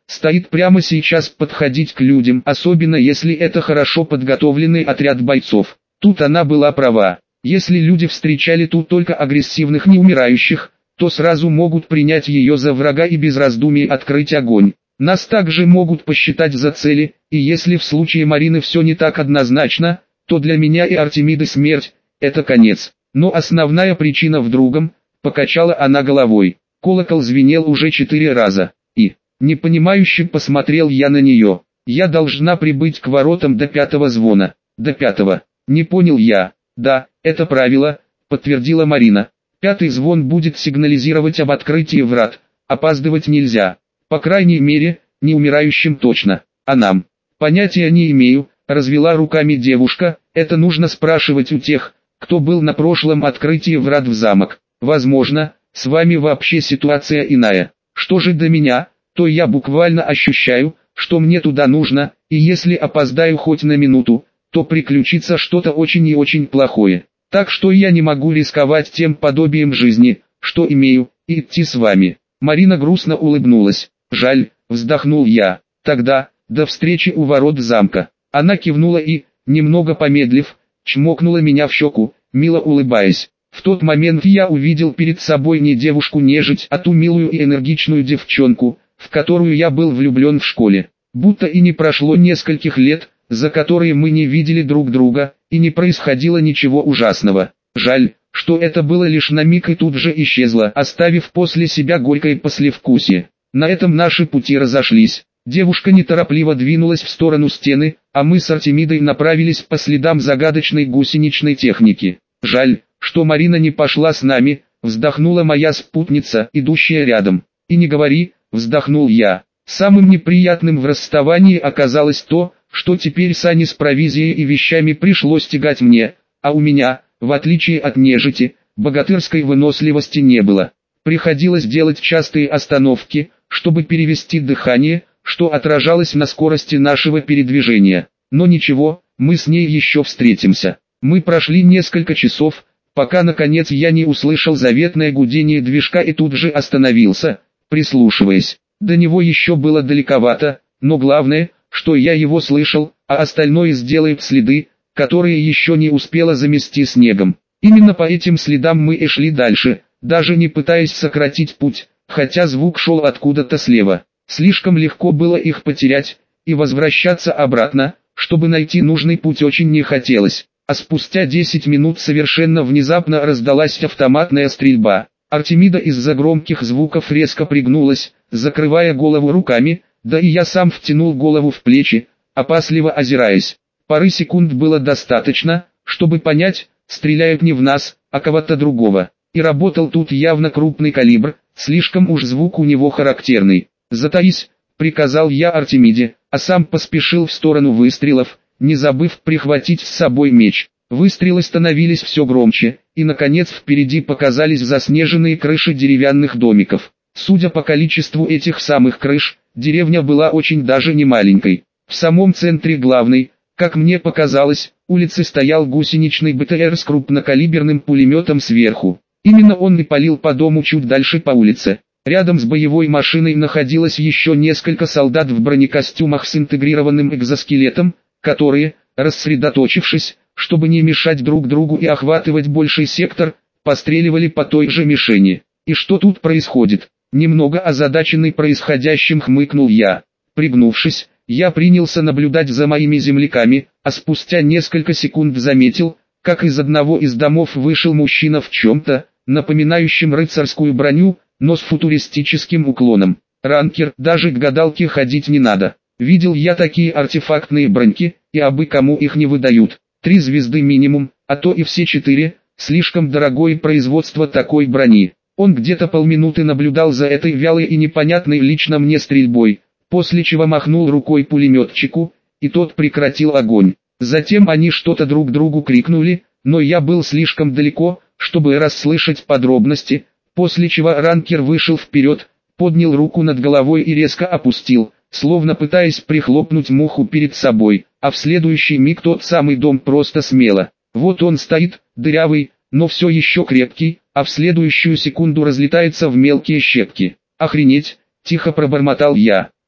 стоит прямо сейчас подходить к людям, особенно если это хорошо подготовленный отряд бойцов. Тут она была права. Если люди встречали тут только агрессивных неумирающих, то сразу могут принять ее за врага и без раздумий открыть огонь. Нас также могут посчитать за цели, и если в случае Марины все не так однозначно, то для меня и Артемиды смерть – это конец. Но основная причина в другом, покачала она головой. Колокол звенел уже четыре раза, и, непонимающе посмотрел я на нее. Я должна прибыть к воротам до пятого звона. До пятого. Не понял я. Да, это правило, подтвердила Марина. Пятый звон будет сигнализировать об открытии врат. Опаздывать нельзя. По крайней мере, не умирающим точно. А нам? Понятия не имею, развела руками девушка. Это нужно спрашивать у тех, кто был на прошлом открытии врат в замок. Возможно, с вами вообще ситуация иная. Что же до меня, то я буквально ощущаю, что мне туда нужно, и если опоздаю хоть на минуту, то приключится что-то очень и очень плохое. Так что я не могу рисковать тем подобием жизни, что имею, и идти с вами. Марина грустно улыбнулась. Жаль, вздохнул я. Тогда, до встречи у ворот замка. Она кивнула и, немного помедлив, чмокнула меня в щеку, мило улыбаясь. В тот момент я увидел перед собой не девушку-нежить, а ту милую и энергичную девчонку, в которую я был влюблен в школе. Будто и не прошло нескольких лет, за которые мы не видели друг друга, и не происходило ничего ужасного. Жаль, что это было лишь на миг и тут же исчезло, оставив после себя горькое послевкусие. На этом наши пути разошлись. Девушка неторопливо двинулась в сторону стены, а мы с Артемидой направились по следам загадочной гусеничной техники. Жаль, что Марина не пошла с нами, вздохнула моя спутница, идущая рядом. И не говори, вздохнул я. Самым неприятным в расставании оказалось то, что теперь сани с провизией и вещами пришлось тягать мне, а у меня, в отличие от нежити, богатырской выносливости не было. Приходилось делать частые остановки, чтобы перевести дыхание, что отражалось на скорости нашего передвижения. Но ничего, мы с ней еще встретимся. Мы прошли несколько часов, пока наконец я не услышал заветное гудение движка и тут же остановился, прислушиваясь. До него еще было далековато, но главное, что я его слышал, а остальное сделает следы, которые еще не успела замести снегом. Именно по этим следам мы и шли дальше, даже не пытаясь сократить путь, хотя звук шел откуда-то слева. Слишком легко было их потерять, и возвращаться обратно, чтобы найти нужный путь, очень не хотелось. А спустя десять минут совершенно внезапно раздалась автоматная стрельба. Артемида из-за громких звуков резко пригнулась, закрывая голову руками, да и я сам втянул голову в плечи, опасливо озираясь. Пары секунд было достаточно, чтобы понять, стреляют не в нас, а кого-то другого. И работал тут явно крупный калибр, слишком уж звук у него характерный. «Затаись», — приказал я Артемиде, а сам поспешил в сторону выстрелов, не забыв прихватить с собой меч. Выстрелы становились все громче, и наконец впереди показались заснеженные крыши деревянных домиков. Судя по количеству этих самых крыш, деревня была очень даже не маленькой. В самом центре главной, как мне показалось, улицы стоял гусеничный БТР с крупнокалиберным пулеметом сверху. Именно он и палил по дому чуть дальше по улице. Рядом с боевой машиной находилось еще несколько солдат в бронекостюмах с интегрированным экзоскелетом, которые, рассредоточившись, чтобы не мешать друг другу и охватывать больший сектор, постреливали по той же мишени. И что тут происходит? Немного озадаченный происходящим хмыкнул я. Пригнувшись, я принялся наблюдать за моими земляками, а спустя несколько секунд заметил, как из одного из домов вышел мужчина в чем-то, напоминающем рыцарскую броню, но с футуристическим уклоном. Ранкер, даже к гадалке ходить не надо. Видел я такие артефактные броньки, и абы кому их не выдают. Три звезды минимум, а то и все четыре, слишком дорогое производство такой брони. Он где-то полминуты наблюдал за этой вялой и непонятной лично мне стрельбой, после чего махнул рукой пулеметчику, и тот прекратил огонь. Затем они что-то друг другу крикнули, но я был слишком далеко, чтобы расслышать подробности, после чего ранкер вышел вперед, поднял руку над головой и резко опустил, словно пытаясь прихлопнуть муху перед собой, а в следующий миг тот самый дом просто смело. Вот он стоит, дырявый, но все еще крепкий, а в следующую секунду разлетается в мелкие щепки. «Охренеть!» – тихо пробормотал я.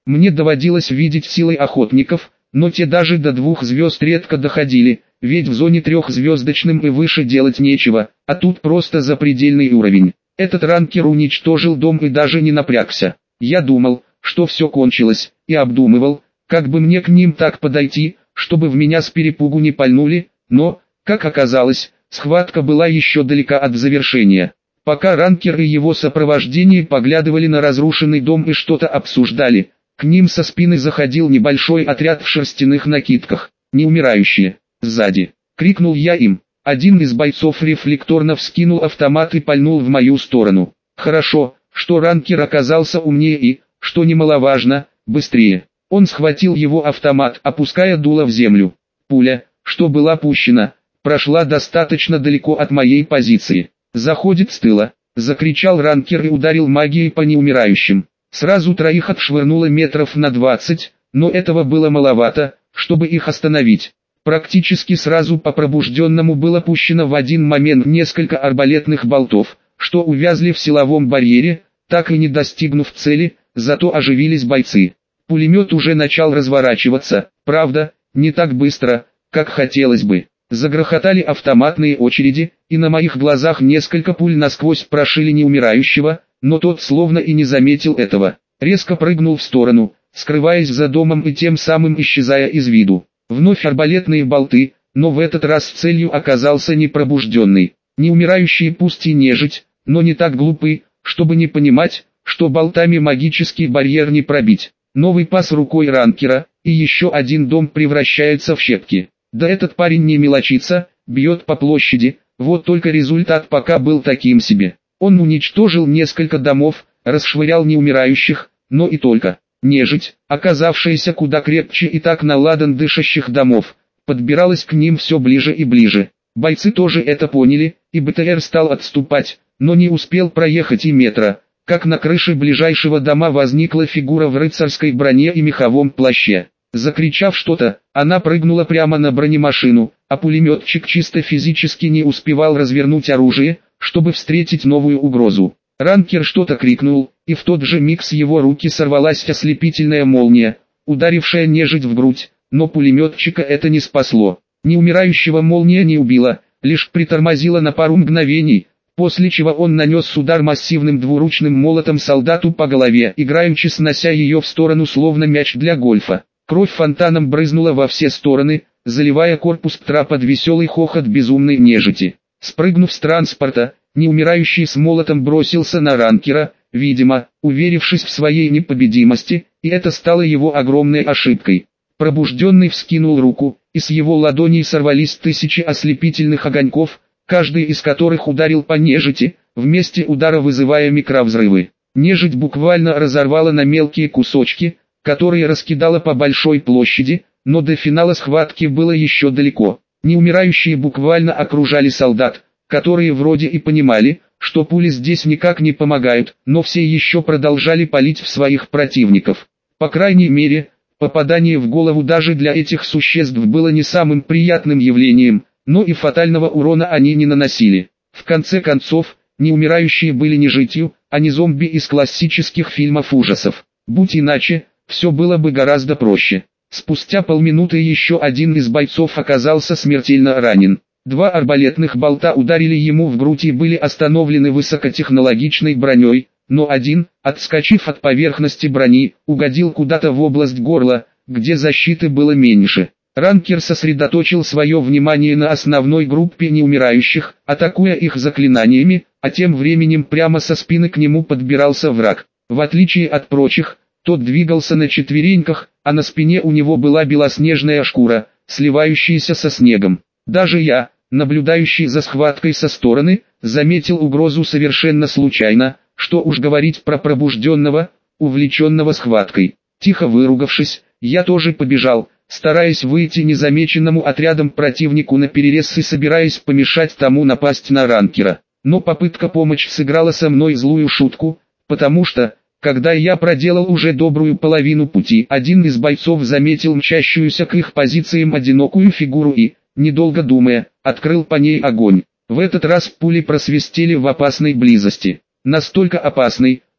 Мне доводилось видеть силы охотников, но те даже до двух звезд редко доходили, ведь в зоне трехзвездочным и выше делать нечего, а тут просто запредельный уровень. Этот ранкер уничтожил дом и даже не напрягся. Я думал, что все кончилось, и обдумывал, как бы мне к ним так подойти, чтобы в меня с перепугу не пальнули, но, как оказалось, схватка была еще далека от завершения. Пока ранкер и его сопровождение поглядывали на разрушенный дом и что-то обсуждали, к ним со спины заходил небольшой отряд в шерстяных накидках. «Неумирающие! Сзади!» — крикнул я им. Один из бойцов рефлекторно вскинул автомат и пальнул в мою сторону. Хорошо, что ранкер оказался умнее и, что немаловажно, быстрее. Он схватил его автомат, опуская дуло в землю. Пуля, что была пущена, прошла достаточно далеко от моей позиции. «Заходит с тыла!» — закричал ранкер и ударил магией по неумирающим. Сразу троих отшвырнуло метров на двадцать, но этого было маловато, чтобы их остановить. Практически сразу по пробужденному было пущено в один момент несколько арбалетных болтов, что увязли в силовом барьере, так и не достигнув цели, зато оживились бойцы. Пулемет уже начал разворачиваться, правда, не так быстро, как хотелось бы. Загрохотали автоматные очереди, и на моих глазах несколько пуль насквозь прошили неумирающего, но тот словно и не заметил этого. Резко прыгнул в сторону, скрываясь за домом и тем самым исчезая из виду. Вновь арбалетные болты, но в этот раз целью оказался не пробужденный. Неумирающие пусть и нежить, но не так глупы, чтобы не понимать, что болтами магический барьер не пробить. Новый пас рукой ранкера, и еще один дом превращается в щепки. Да этот парень не мелочится, бьет по площади, вот только результат пока был таким себе. Он уничтожил несколько домов, расшвырял неумирающих, но и только. Нежить, оказавшаяся куда крепче и так на ладан дышащих домов, подбиралась к ним все ближе и ближе. Бойцы тоже это поняли, и БТР стал отступать, но не успел проехать и метра, как на крыше ближайшего дома возникла фигура в рыцарской броне и меховом плаще. Закричав что-то, она прыгнула прямо на бронемашину, а пулеметчик чисто физически не успевал развернуть оружие, чтобы встретить новую угрозу. Ранкер что-то крикнул, и в тот же миг с его руки сорвалась ослепительная молния, ударившая нежить в грудь, но пулеметчика это не спасло. Неумирающего молния не убила, лишь притормозила на пару мгновений, после чего он нанес удар массивным двуручным молотом солдату по голове, играючи снося ее в сторону словно мяч для гольфа. Кровь фонтаном брызнула во все стороны, заливая корпус птра под веселый хохот безумной нежити. Спрыгнув с транспорта, неумирающий с молотом бросился на ранкера, видимо, уверившись в своей непобедимости, и это стало его огромной ошибкой. Пробужденный вскинул руку, и с его ладоней сорвались тысячи ослепительных огоньков, каждый из которых ударил по нежити, вместе удара вызывая микровзрывы. Нежить буквально разорвала на мелкие кусочки, которые раскидала по большой площади, но до финала схватки было еще далеко. Неумирающие буквально окружали солдат, которые вроде и понимали, что пули здесь никак не помогают, но все еще продолжали палить в своих противников. По крайней мере, попадание в голову даже для этих существ было не самым приятным явлением, но и фатального урона они не наносили. В конце концов, неумирающие были не житью, а не зомби из классических фильмов ужасов. Будь иначе, все было бы гораздо проще. Спустя полминуты еще один из бойцов оказался смертельно ранен. Два арбалетных болта ударили ему в грудь и были остановлены высокотехнологичной броней, но один, отскочив от поверхности брони, угодил куда-то в область горла, где защиты было меньше. Ранкер сосредоточил свое внимание на основной группе неумирающих, атакуя их заклинаниями, а тем временем прямо со спины к нему подбирался враг. В отличие от прочих, тот двигался на четвереньках, а на спине у него была белоснежная шкура, сливающаяся со снегом. Даже я, наблюдающий за схваткой со стороны, заметил угрозу совершенно случайно, что уж говорить про пробужденного, увлеченного схваткой. Тихо выругавшись, я тоже побежал, стараясь выйти незамеченному отрядом противнику на перерез и собираясь помешать тому напасть на ранкера. Но попытка помочь сыграла со мной злую шутку, потому что, когда я проделал уже добрую половину пути, один из бойцов заметил мчащуюся к их позициям одинокую фигуру и, недолго думая, открыл по ней огонь. В этот раз пули просвистели в опасной близости. Настолько опасной,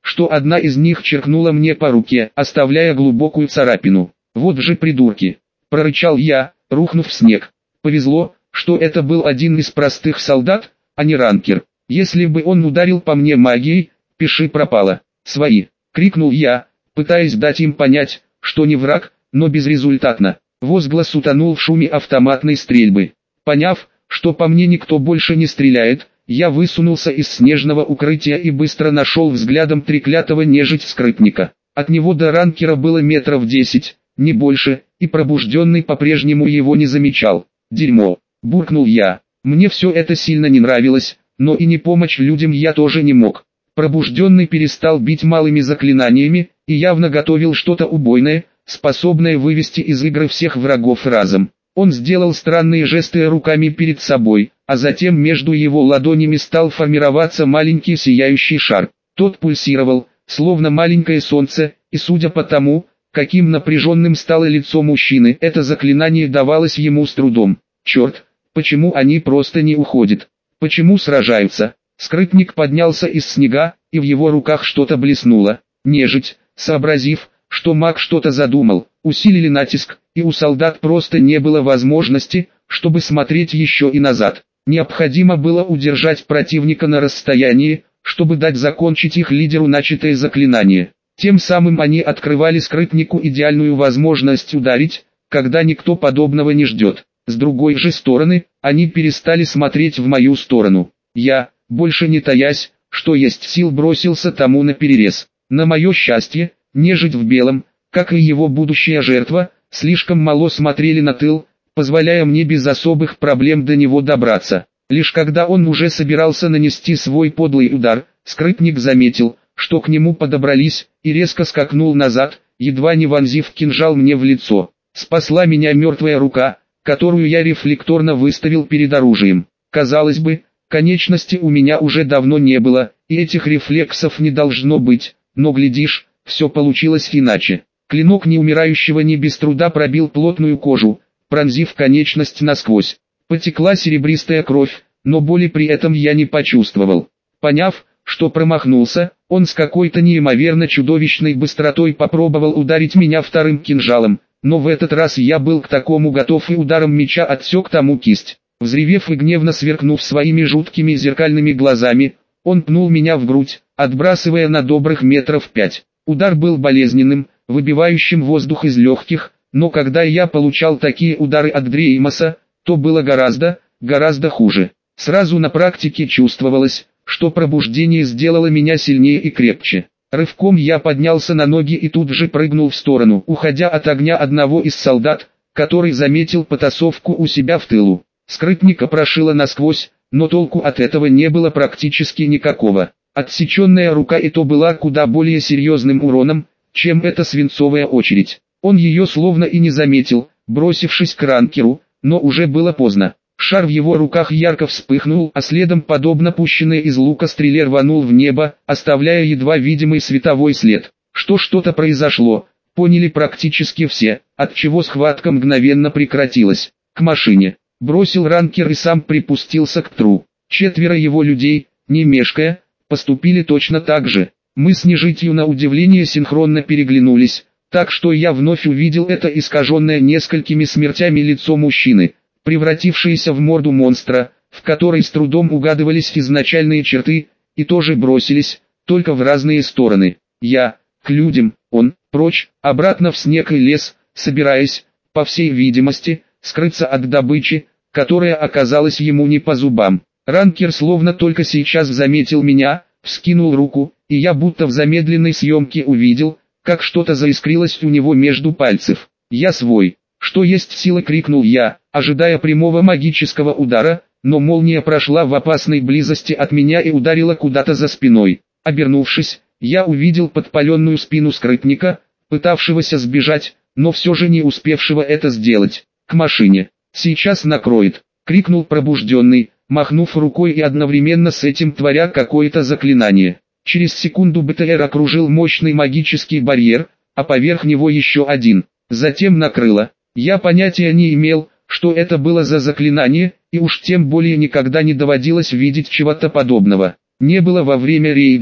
что одна из них черкнула мне по руке, оставляя глубокую царапину. «Вот же придурки!» – прорычал я, рухнув в снег. Повезло, что это был один из простых солдат, а не ранкер. Если бы он ударил по мне магией, пиши пропало. «Свои!» – крикнул я, пытаясь дать им понять, что не враг, но безрезультатно. Возглас утонул в шуме автоматной стрельбы. Поняв, что по мне никто больше не стреляет, я высунулся из снежного укрытия и быстро нашел взглядом треклятого нежить-скрытника. От него до ранкера было метров десять, не больше, и пробужденный по-прежнему его не замечал. «Дерьмо!» – буркнул я. Мне все это сильно не нравилось, но и не помочь людям я тоже не мог. Пробужденный перестал бить малыми заклинаниями, и явно готовил что-то убойное, способное вывести из игры всех врагов разом. Он сделал странные жесты руками перед собой, а затем между его ладонями стал формироваться маленький сияющий шар. Тот пульсировал, словно маленькое солнце, и судя по тому, каким напряженным стало лицо мужчины, это заклинание давалось ему с трудом. Черт, почему они просто не уходят? Почему сражаются? Скрытник поднялся из снега, и в его руках что-то блеснуло. Нежить, сообразив, что маг что-то задумал, усилили натиск, и у солдат просто не было возможности, чтобы смотреть еще и назад. Необходимо было удержать противника на расстоянии, чтобы дать закончить их лидеру начатое заклинание. Тем самым они открывали скрытнику идеальную возможность ударить, когда никто подобного не ждет. С другой же стороны, они перестали смотреть в мою сторону. Я, больше не таясь, что есть сил, бросился тому наперерез. На мое счастье, нежить в белом, как и его будущая жертва, слишком мало смотрели на тыл, позволяя мне без особых проблем до него добраться. Лишь когда он уже собирался нанести свой подлый удар, скрытник заметил, что к нему подобрались, и резко скакнул назад, едва не вонзив кинжал мне в лицо. Спасла меня мертвая рука, которую я рефлекторно выставил перед оружием. Казалось бы, конечности у меня уже давно не было, и этих рефлексов не должно быть, но глядишь, все получилось иначе. Клинок неумирающего не без труда пробил плотную кожу, пронзив конечность насквозь. Потекла серебристая кровь, но боли при этом я не почувствовал. Поняв, что промахнулся, он с какой-то неимоверно чудовищной быстротой попробовал ударить меня вторым кинжалом, но в этот раз я был к такому готов и ударом меча отсек тому кисть. Взревев и гневно сверкнув своими жуткими зеркальными глазами, он пнул меня в грудь, отбрасывая на добрых метров пять. Удар был болезненным, выбивающим воздух из легких, но когда я получал такие удары от Дреймоса, то было гораздо, гораздо хуже. Сразу на практике чувствовалось, что пробуждение сделало меня сильнее и крепче. Рывком я поднялся на ноги и тут же прыгнул в сторону, уходя от огня одного из солдат, который заметил потасовку у себя в тылу. Скрытника прошило насквозь, но толку от этого не было практически никакого. Отсеченная рука и то была куда более серьезным уроном, чем эта свинцовая очередь. Он ее словно и не заметил, бросившись к ранкеру, но уже было поздно. Шар в его руках ярко вспыхнул, а следом, подобно пущенной из лука стреле, рванул в небо, оставляя едва видимый световой след. Что что-то произошло, поняли практически все, отчего схватка мгновенно прекратилась. К машине бросил ранкер и сам припустился к тру. Четверо его людей, не мешкая, поступили точно так же. Мы с нежитью на удивление синхронно переглянулись, так что я вновь увидел это искаженное несколькими смертями лицо мужчины, превратившееся в морду монстра, в которой с трудом угадывались изначальные черты, и тоже бросились, только в разные стороны. Я, к людям, он, прочь, обратно в снег и лес, собираясь, по всей видимости, скрыться от добычи, которая оказалась ему не по зубам. Ранкер словно только сейчас заметил меня, вскинул руку, и я будто в замедленной съемке увидел, как что-то заискрилось у него между пальцев. «Я свой!» «Что есть силы!» — крикнул я, ожидая прямого магического удара, но молния прошла в опасной близости от меня и ударила куда-то за спиной. Обернувшись, я увидел подпаленную спину скрытника, пытавшегося сбежать, но все же не успевшего это сделать. «К машине! Сейчас накроет!» — крикнул пробужденный, махнув рукой и одновременно с этим творя какое-то заклинание. Через секунду БТР окружил мощный магический барьер, а поверх него еще один. Затем накрыло. Я понятия не имел, что это было за заклинание, и уж тем более никогда не доводилось видеть чего-то подобного. Не было во время рейдов,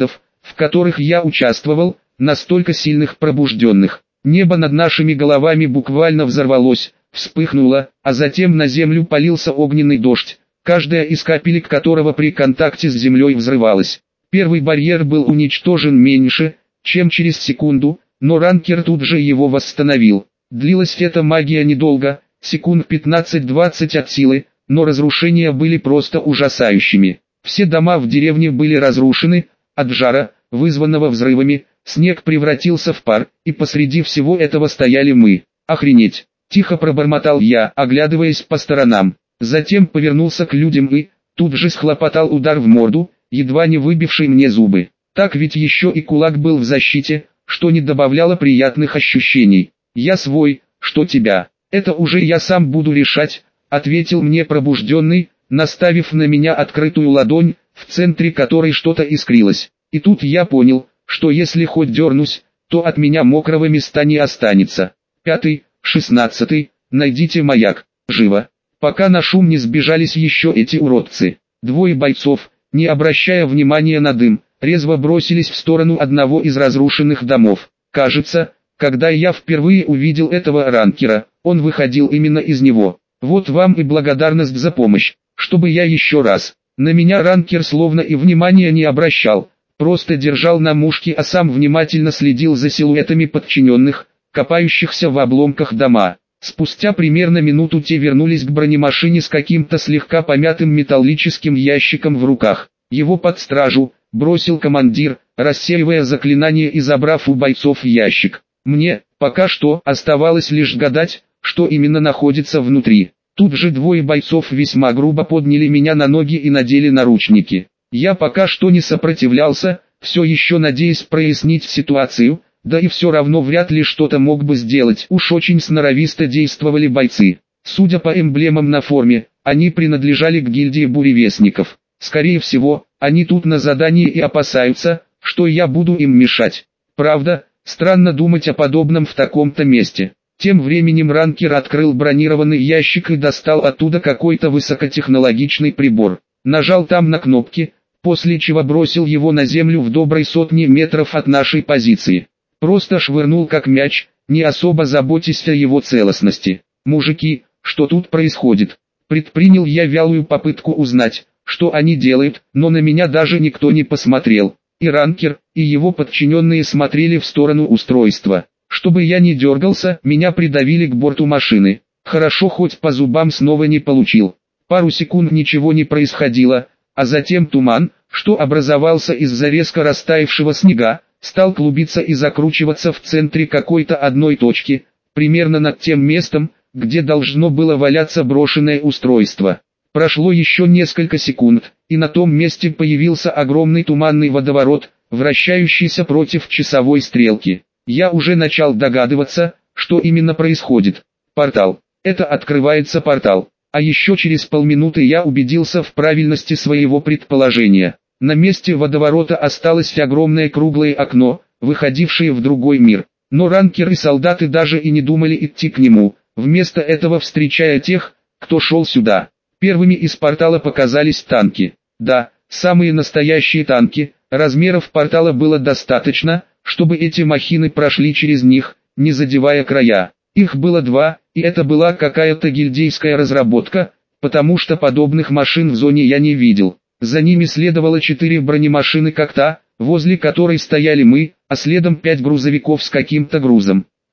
в которых я участвовал, настолько сильных пробужденных. Небо над нашими головами буквально взорвалось, вспыхнуло, а затем на землю полился огненный дождь, каждая из капелек которого при контакте с землей взрывалась. Первый барьер был уничтожен меньше, чем через секунду, но ранкер тут же его восстановил. Длилась эта магия недолго, секунд пятнадцать-двадцать от силы, но разрушения были просто ужасающими. Все дома в деревне были разрушены, от жара, вызванного взрывами, снег превратился в пар, и посреди всего этого стояли мы. «Охренеть!» – тихо пробормотал я, оглядываясь по сторонам. Затем повернулся к людям и, тут же схлопотал удар в морду, едва не выбивший мне зубы. Так ведь еще и кулак был в защите, что не добавляло приятных ощущений. «Я свой, что тебя? Это уже я сам буду решать», — ответил мне пробужденный, наставив на меня открытую ладонь, в центре которой что-то искрилось. И тут я понял, что если хоть дернусь, то от меня мокрого места не останется. Пятый, шестнадцатый, найдите маяк, живо. Пока на шум не сбежались еще эти уродцы. Двое бойцов, не обращая внимания на дым, резво бросились в сторону одного из разрушенных домов. Кажется, когда я впервые увидел этого ранкера, он выходил именно из него. Вот вам и благодарность за помощь, чтобы я еще раз. На меня ранкер словно и внимания не обращал, просто держал на мушке, а сам внимательно следил за силуэтами подчиненных, копающихся в обломках дома. Спустя примерно минуту те вернулись к бронемашине с каким-то слегка помятым металлическим ящиком в руках. Его под стражу бросил командир, рассеивая заклинание и забрав у бойцов ящик. Мне, пока что, оставалось лишь гадать, что именно находится внутри. Тут же двое бойцов весьма грубо подняли меня на ноги и надели наручники. Я пока что не сопротивлялся, все еще надеясь прояснить ситуацию, да и все равно вряд ли что-то мог бы сделать. Уж очень сноровисто действовали бойцы. Судя по эмблемам на форме, они принадлежали к гильдии буревестников. Скорее всего, они тут на задании и опасаются, что я буду им мешать. Правда, странно думать о подобном в таком-то месте. Тем временем ранкер открыл бронированный ящик и достал оттуда какой-то высокотехнологичный прибор. Нажал там на кнопки, после чего бросил его на землю в доброй сотне метров от нашей позиции. Просто швырнул как мяч, не особо заботясь о его целостности. «Мужики, что тут происходит?» Предпринял я вялую попытку узнать, что они делают, но на меня даже никто не посмотрел. И ранкер, и его подчиненные смотрели в сторону устройства. Чтобы я не дергался, меня придавили к борту машины. Хорошо, хоть по зубам снова не получил. Пару секунд ничего не происходило, а затем туман, что образовался из-за резко растаявшего снега, стал клубиться и закручиваться в центре какой-то одной точки, примерно над тем местом, где должно было валяться брошенное устройство. Прошло еще несколько секунд, и на том месте появился огромный туманный водоворот, вращающийся против часовой стрелки. Я уже начал догадываться, что именно происходит. Портал. Это открывается портал. А еще через полминуты я убедился в правильности своего предположения. На месте водоворота осталось огромное круглое окно, выходившее в другой мир. Но ранкеры и солдаты даже и не думали идти к нему, вместо этого встречая тех, кто шел сюда. Первыми из портала показались танки. Да, самые настоящие танки. Размеров портала было достаточно, чтобы эти махины прошли через них, не задевая края. Их было два, и это была какая-то гильдейская разработка, потому что подобных машин в зоне я не видел. За ними следовало четыре бронемашины как та, возле которой стояли мы, а следом пять грузовиков с каким-то грузом.